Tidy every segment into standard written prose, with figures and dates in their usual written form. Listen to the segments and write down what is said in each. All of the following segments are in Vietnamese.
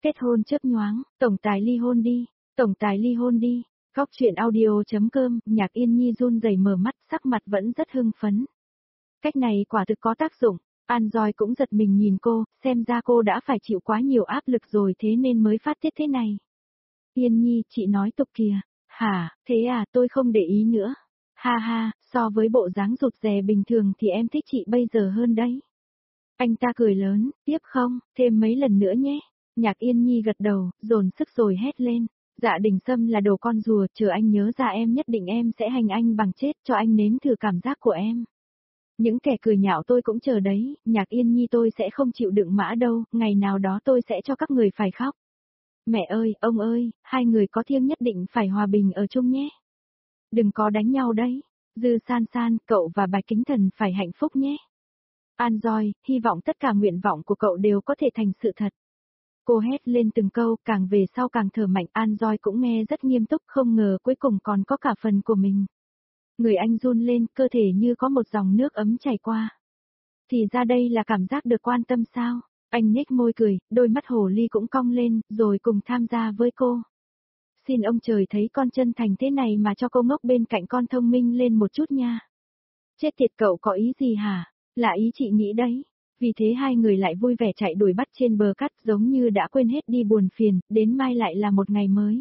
Kết hôn chớp nhoáng, tổng tài ly hôn đi, tổng tài ly hôn đi. Góc truyện audio.com, Nhạc Yên Nhi run rẩy mở mắt, sắc mặt vẫn rất hưng phấn. Cách này quả thực có tác dụng. An Doi cũng giật mình nhìn cô, xem ra cô đã phải chịu quá nhiều áp lực rồi thế nên mới phát tiết thế này. Yên Nhi, chị nói tục kìa. Hả, thế à, tôi không để ý nữa. Ha ha, so với bộ dáng rụt rè bình thường thì em thích chị bây giờ hơn đấy. Anh ta cười lớn, tiếp không, thêm mấy lần nữa nhé. Nhạc Yên Nhi gật đầu, dồn sức rồi hét lên. Dạ Đình Sâm là đồ con rùa, chờ anh nhớ ra em nhất định em sẽ hành anh bằng chết cho anh nếm thử cảm giác của em. Những kẻ cười nhạo tôi cũng chờ đấy, Nhạc Yên Nhi tôi sẽ không chịu đựng mãi đâu, ngày nào đó tôi sẽ cho các người phải khóc. Mẹ ơi, ông ơi, hai người có thiêng nhất định phải hòa bình ở chung nhé. Đừng có đánh nhau đấy. Dư San San, cậu và Bạch Kính Thần phải hạnh phúc nhé. An Doi, hy vọng tất cả nguyện vọng của cậu đều có thể thành sự thật. Cô hét lên từng câu, càng về sau càng thở mạnh. An Doi cũng nghe rất nghiêm túc, không ngờ cuối cùng còn có cả phần của mình. Người anh run lên, cơ thể như có một dòng nước ấm chảy qua. Thì ra đây là cảm giác được quan tâm sao? Anh nhếch môi cười, đôi mắt hồ ly cũng cong lên, rồi cùng tham gia với cô. Xin ông trời thấy con chân thành thế này mà cho cô ngốc bên cạnh con thông minh lên một chút nha. Chết tiệt, cậu có ý gì hả? Là ý chị nghĩ đấy. Vì thế hai người lại vui vẻ chạy đuổi bắt trên bờ cát, giống như đã quên hết đi buồn phiền, đến mai lại là một ngày mới.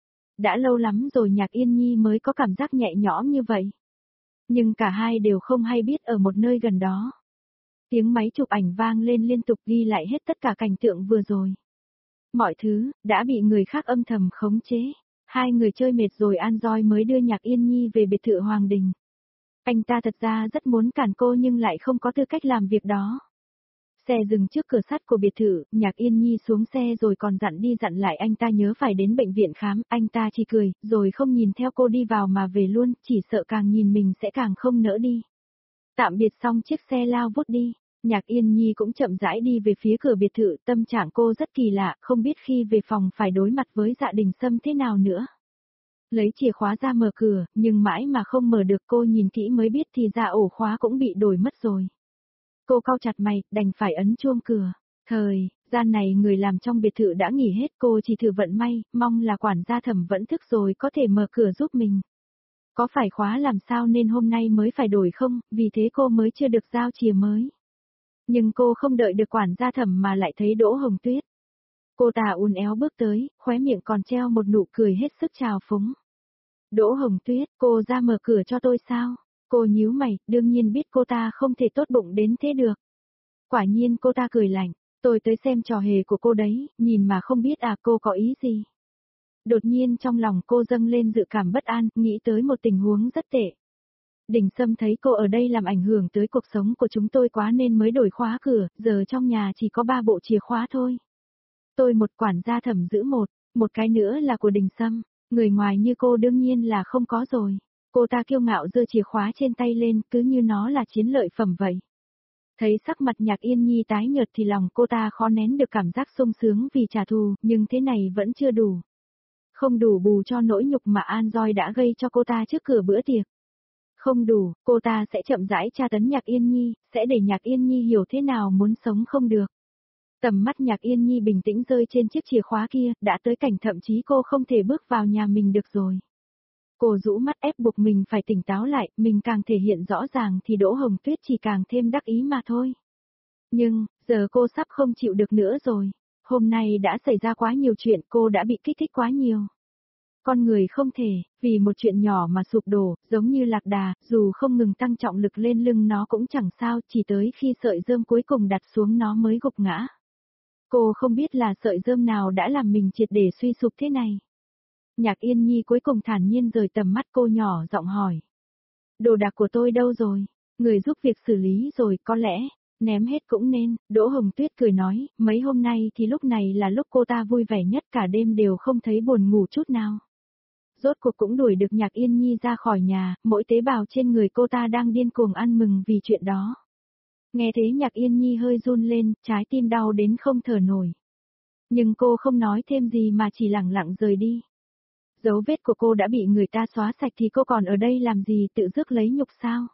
Đã lâu lắm rồi Nhạc Yên Nhi mới có cảm giác nhẹ nhõm như vậy. Nhưng cả hai đều không hay biết ở một nơi gần đó. Tiếng máy chụp ảnh vang lên liên tục ghi lại hết tất cả cảnh tượng vừa rồi. Mọi thứ, đã bị người khác âm thầm khống chế. Hai người chơi mệt rồi An Doi mới đưa Nhạc Yên Nhi về biệt thự Hoàng Đình. Anh ta thật ra rất muốn cản cô nhưng lại không có tư cách làm việc đó. Xe dừng trước cửa sắt của biệt thự, Nhạc Yên Nhi xuống xe rồi còn dặn đi dặn lại anh ta nhớ phải đến bệnh viện khám, anh ta chỉ cười, rồi không nhìn theo cô đi vào mà về luôn, chỉ sợ càng nhìn mình sẽ càng không nỡ đi. Tạm biệt xong chiếc xe lao vút đi, Nhạc Yên Nhi cũng chậm rãi đi về phía cửa biệt thự, tâm trạng cô rất kỳ lạ, không biết khi về phòng phải đối mặt với Dạ Đình Sâm thế nào nữa. Lấy chìa khóa ra mở cửa, nhưng mãi mà không mở được, cô nhìn kỹ mới biết thì ra ổ khóa cũng bị đổi mất rồi. Cô cau chặt mày, đành phải ấn chuông cửa. Thời gian này người làm trong biệt thự đã nghỉ hết, cô chỉ thử vận may, mong là quản gia Thẩm vẫn thức rồi có thể mở cửa giúp mình. Có phải khóa làm sao nên hôm nay mới phải đổi không, vì thế cô mới chưa được giao chìa mới. Nhưng cô không đợi được quản gia Thẩm mà lại thấy Đỗ Hồng Tuyết. Cô ta uốn éo bước tới, khóe miệng còn treo một nụ cười hết sức trào phúng. Đỗ Hồng Tuyết, cô ra mở cửa cho tôi sao? Cô nhíu mày, đương nhiên biết cô ta không thể tốt bụng đến thế được. Quả nhiên cô ta cười lạnh, tôi tới xem trò hề của cô đấy, nhìn mà không biết à cô có ý gì. Đột nhiên trong lòng cô dâng lên dự cảm bất an, nghĩ tới một tình huống rất tệ. Đình Sâm thấy cô ở đây làm ảnh hưởng tới cuộc sống của chúng tôi quá nên mới đổi khóa cửa, giờ trong nhà chỉ có 3 bộ chìa khóa thôi. Tôi một, quản gia Thẩm giữ một cái nữa là của Đình Sâm, người ngoài như cô đương nhiên là không có rồi. Cô ta kiêu ngạo giơ chìa khóa trên tay lên, cứ như nó là chiến lợi phẩm vậy. Thấy sắc mặt Nhạc Yên Nhi tái nhợt thì lòng cô ta khó nén được cảm giác sung sướng vì trả thù, nhưng thế này vẫn chưa đủ. Không đủ bù cho nỗi nhục mà An Doi đã gây cho cô ta trước cửa bữa tiệc. Không đủ, cô ta sẽ chậm rãi tra tấn Nhạc Yên Nhi, sẽ để Nhạc Yên Nhi hiểu thế nào muốn sống không được. Tầm mắt Nhạc Yên Nhi bình tĩnh rơi trên chiếc chìa khóa kia, đã tới cảnh thậm chí cô không thể bước vào nhà mình được rồi. Cô rũ mắt ép buộc mình phải tỉnh táo lại, mình càng thể hiện rõ ràng thì Đỗ Hồng Tuyết chỉ càng thêm đắc ý mà thôi. Nhưng, giờ cô sắp không chịu được nữa rồi. Hôm nay đã xảy ra quá nhiều chuyện, cô đã bị kích thích quá nhiều. Con người không thể, vì một chuyện nhỏ mà sụp đổ, giống như lạc đà, dù không ngừng tăng trọng lực lên lưng nó cũng chẳng sao, chỉ tới khi sợi rơm cuối cùng đặt xuống nó mới gục ngã. Cô không biết là sợi rơm nào đã làm mình triệt để suy sụp thế này. Nhạc Yên Nhi cuối cùng thản nhiên rời tầm mắt cô, nhỏ giọng hỏi. Đồ đạc của tôi đâu rồi? Người giúp việc xử lý rồi, có lẽ, ném hết cũng nên. Đỗ Hồng Tuyết cười nói, mấy hôm nay thì lúc này là lúc cô ta vui vẻ nhất, cả đêm đều không thấy buồn ngủ chút nào. Rốt cuộc cũng đuổi được Nhạc Yên Nhi ra khỏi nhà, mỗi tế bào trên người cô ta đang điên cuồng ăn mừng vì chuyện đó. Nghe thế Nhạc Yên Nhi hơi run lên, trái tim đau đến không thở nổi. Nhưng cô không nói thêm gì mà chỉ lẳng lặng rời đi. Dấu vết của cô đã bị người ta xóa sạch thì cô còn ở đây làm gì, tự rước lấy nhục sao?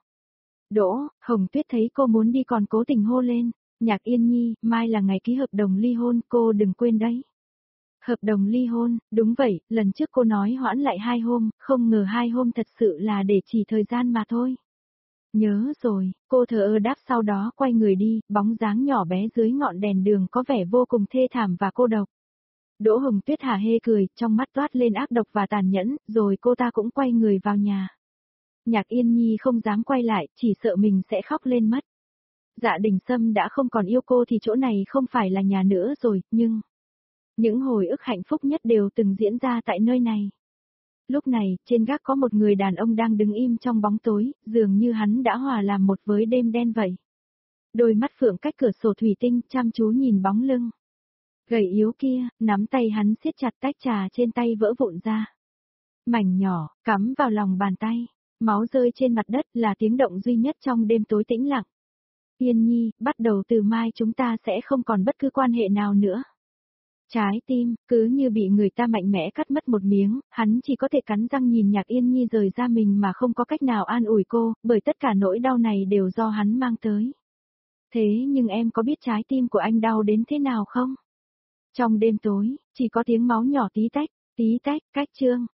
Đỗ Hồng Tuyết thấy cô muốn đi còn cố tình hô lên. Nhạc Yên Nhi, mai là ngày ký hợp đồng ly hôn, cô đừng quên đấy. Hợp đồng ly hôn, đúng vậy, lần trước cô nói hoãn lại 2 hôm, không ngờ 2 hôm thật sự là để chỉ thời gian mà thôi. Nhớ rồi, cô thờ ơ đáp sau đó quay người đi, bóng dáng nhỏ bé dưới ngọn đèn đường có vẻ vô cùng thê thảm và cô độc. Đỗ Hồng Tuyết hả hê cười, trong mắt toát lên ác độc và tàn nhẫn, rồi cô ta cũng quay người vào nhà. Nhạc Yên Nhi không dám quay lại, chỉ sợ mình sẽ khóc lên mất. Dạ Đình Sâm đã không còn yêu cô thì chỗ này không phải là nhà nữa rồi, nhưng những hồi ức hạnh phúc nhất đều từng diễn ra tại nơi này. Lúc này, trên gác có một người đàn ông đang đứng im trong bóng tối, dường như hắn đã hòa làm một với đêm đen vậy. Đôi mắt phượng cách cửa sổ thủy tinh chăm chú nhìn bóng lưng gầy yếu kia, nắm tay hắn siết chặt tách trà trên tay vỡ vụn ra. Mảnh nhỏ, cắm vào lòng bàn tay, máu rơi trên mặt đất là tiếng động duy nhất trong đêm tối tĩnh lặng. Yên Nhi, bắt đầu từ mai chúng ta sẽ không còn bất cứ quan hệ nào nữa. Trái tim, cứ như bị người ta mạnh mẽ cắt mất một miếng, hắn chỉ có thể cắn răng nhìn Nhạc Yên Nhi rời ra mình mà không có cách nào an ủi cô, bởi tất cả nỗi đau này đều do hắn mang tới. Thế nhưng em có biết trái tim của anh đau đến thế nào không? Trong đêm tối, chỉ có tiếng máu nhỏ tí tách, cách chương.